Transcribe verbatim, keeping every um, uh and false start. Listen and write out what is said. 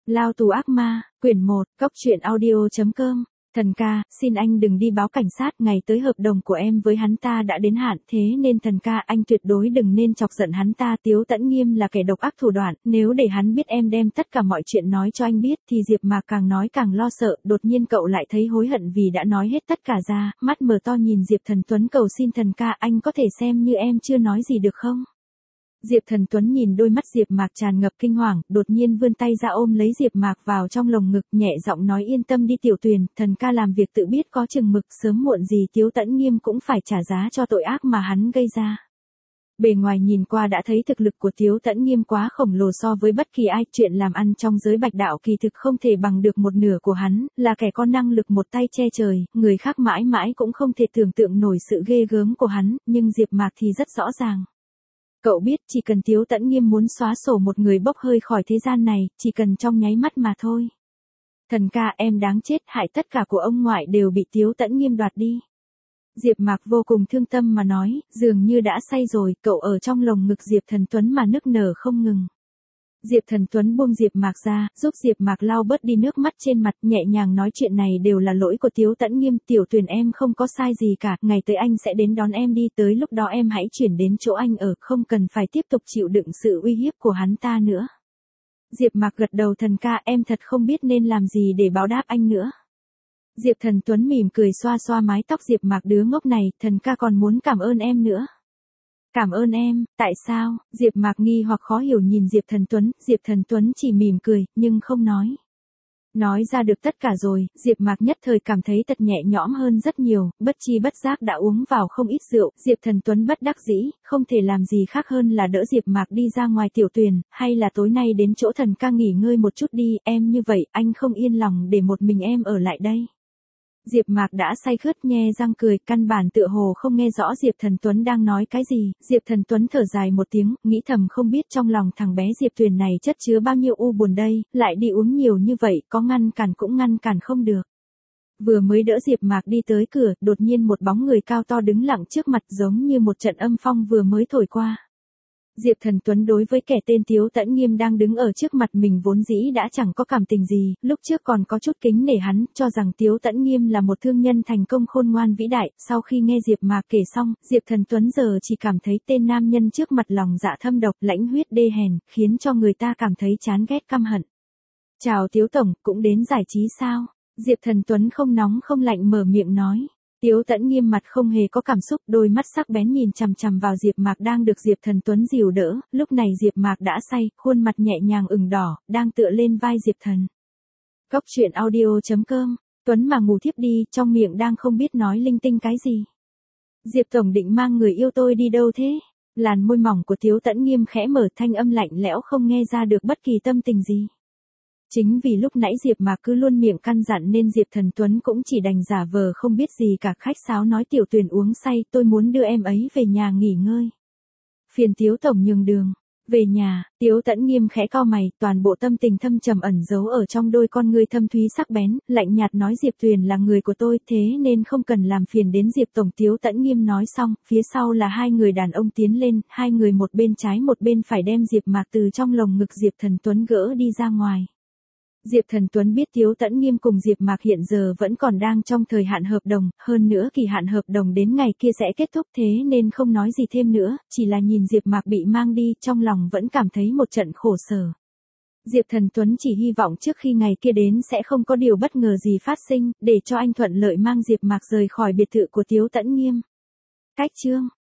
Lao tù ác ma, quyển một, cốc truyện audio chấm com. Thần ca, xin anh đừng đi báo cảnh sát, ngày tới hợp đồng của em với hắn ta đã đến hạn, thế nên thần ca anh tuyệt đối đừng nên chọc giận hắn ta. Tiếu Tẫn Nghiêm là kẻ độc ác thủ đoạn, nếu để hắn biết em đem tất cả mọi chuyện nói cho anh biết thì Diệp Mạc càng nói càng lo sợ, đột nhiên cậu lại thấy hối hận vì đã nói hết tất cả ra, mắt mở to nhìn Diệp Thần Tuấn cầu xin thần ca anh có thể xem như em chưa nói gì được không? Diệp Thần Tuấn nhìn đôi mắt Diệp Mạc tràn ngập kinh hoàng, đột nhiên vươn tay ra ôm lấy Diệp Mạc vào trong lồng ngực, nhẹ giọng nói yên tâm đi Tiểu Tuyền, thần ca làm việc tự biết có chừng mực, sớm muộn gì Tiếu Tẫn Nghiêm cũng phải trả giá cho tội ác mà hắn gây ra. Bề ngoài nhìn qua đã thấy thực lực của Tiếu Tẫn Nghiêm quá khổng lồ so với bất kỳ ai, chuyện làm ăn trong giới bạch đạo kỳ thực không thể bằng được một nửa của hắn, là kẻ có năng lực một tay che trời, người khác mãi mãi cũng không thể tưởng tượng nổi sự ghê gớm của hắn, nhưng Diệp Mạc thì rất rõ ràng. Cậu biết chỉ cần Tiếu Tẫn Nghiêm muốn xóa sổ một người bốc hơi khỏi thế gian này, chỉ cần trong nháy mắt mà thôi. Thần ca em đáng chết, hại tất cả của ông ngoại đều bị Tiếu Tẫn Nghiêm đoạt đi. Diệp Mạc vô cùng thương tâm mà nói, dường như đã say rồi, cậu ở trong lồng ngực Diệp Thần Tuấn mà nức nở không ngừng. Diệp Thần Tuấn buông Diệp Mạc ra, giúp Diệp Mạc lau bớt đi nước mắt trên mặt, nhẹ nhàng nói chuyện này đều là lỗi của Tiếu Tẫn Nghiêm, Tiểu Tuyền em không có sai gì cả, ngày tới anh sẽ đến đón em đi, tới lúc đó em hãy chuyển đến chỗ anh ở, không cần phải tiếp tục chịu đựng sự uy hiếp của hắn ta nữa. Diệp Mạc gật đầu, thần ca em thật không biết nên làm gì để báo đáp anh nữa. Diệp Thần Tuấn mỉm cười xoa xoa mái tóc Diệp Mạc, đứa ngốc này, thần ca còn muốn cảm ơn em nữa. Cảm ơn em, tại sao? Diệp Mạc nghi hoặc khó hiểu nhìn Diệp Thần Tuấn, Diệp Thần Tuấn chỉ mỉm cười, nhưng không nói. Nói ra được tất cả rồi, Diệp Mạc nhất thời cảm thấy thật nhẹ nhõm hơn rất nhiều, bất chi bất giác đã uống vào không ít rượu, Diệp Thần Tuấn bất đắc dĩ, không thể làm gì khác hơn là đỡ Diệp Mạc đi ra ngoài. Tiểu Tuyền, hay là tối nay đến chỗ thần ca nghỉ ngơi một chút đi, em như vậy, anh không yên lòng để một mình em ở lại đây. Diệp Mạc đã say khướt nhe răng cười, căn bản tựa hồ không nghe rõ Diệp Thần Tuấn đang nói cái gì. Diệp Thần Tuấn thở dài một tiếng, nghĩ thầm không biết trong lòng thằng bé Diệp Tuyền này chất chứa bao nhiêu u buồn đây, lại đi uống nhiều như vậy, có ngăn cản cũng ngăn cản không được. Vừa mới đỡ Diệp Mạc đi tới cửa, đột nhiên một bóng người cao to đứng lặng trước mặt, giống như một trận âm phong vừa mới thổi qua. Diệp Thần Tuấn đối với kẻ tên Tiếu Tẫn Nghiêm đang đứng ở trước mặt mình vốn dĩ đã chẳng có cảm tình gì, lúc trước còn có chút kính nể hắn, cho rằng Tiếu Tẫn Nghiêm là một thương nhân thành công khôn ngoan vĩ đại, sau khi nghe Diệp Mạc kể xong, Diệp Thần Tuấn giờ chỉ cảm thấy tên nam nhân trước mặt lòng dạ thâm độc, lãnh huyết đê hèn, khiến cho người ta cảm thấy chán ghét căm hận. Chào Tiếu Tổng, cũng đến giải trí sao? Diệp Thần Tuấn không nóng không lạnh mở miệng nói. Tiếu Tẫn Nghiêm mặt không hề có cảm xúc, đôi mắt sắc bén nhìn chằm chằm vào Diệp Mạc đang được Diệp Thần Tuấn dìu đỡ, lúc này Diệp Mạc đã say, khuôn mặt nhẹ nhàng ửng đỏ, đang tựa lên vai Diệp Thần. Cốc truyện audio chấm com, Tuấn mà ngủ thiếp đi, trong miệng đang không biết nói linh tinh cái gì. Diệp Tổng định mang người yêu tôi đi đâu thế? Làn môi mỏng của Tiếu Tẫn Nghiêm khẽ mở, thanh âm lạnh lẽo không nghe ra được bất kỳ tâm tình gì. Chính vì lúc nãy Diệp Mạc cứ luôn miệng căn dặn nên Diệp Thần Tuấn cũng chỉ đành giả vờ không biết gì cả, khách sáo nói Tiểu Tuyền uống say, tôi muốn đưa em ấy về nhà nghỉ ngơi. Phiền Tiếu Tổng nhường đường. Về nhà, Tiếu Tẫn Nghiêm khẽ cau mày, toàn bộ tâm tình thâm trầm ẩn giấu ở trong đôi con ngươi thâm thúy sắc bén, lạnh nhạt nói Diệp Tuyền là người của tôi, thế nên không cần làm phiền đến Diệp Tổng. Tiếu Tẫn Nghiêm nói xong, phía sau là hai người đàn ông tiến lên, hai người một bên trái một bên phải đem Diệp Mạc từ trong lồng ngực Diệp Thần Tuấn gỡ đi ra ngoài. Diệp Thần Tuấn biết Tiếu Tẫn Nghiêm cùng Diệp Mạc hiện giờ vẫn còn đang trong thời hạn hợp đồng, hơn nữa kỳ hạn hợp đồng đến ngày kia sẽ kết thúc, thế nên không nói gì thêm nữa, chỉ là nhìn Diệp Mạc bị mang đi, trong lòng vẫn cảm thấy một trận khổ sở. Diệp Thần Tuấn chỉ hy vọng trước khi ngày kia đến sẽ không có điều bất ngờ gì phát sinh, để cho anh thuận lợi mang Diệp Mạc rời khỏi biệt thự của Tiếu Tẫn Nghiêm. Cách chương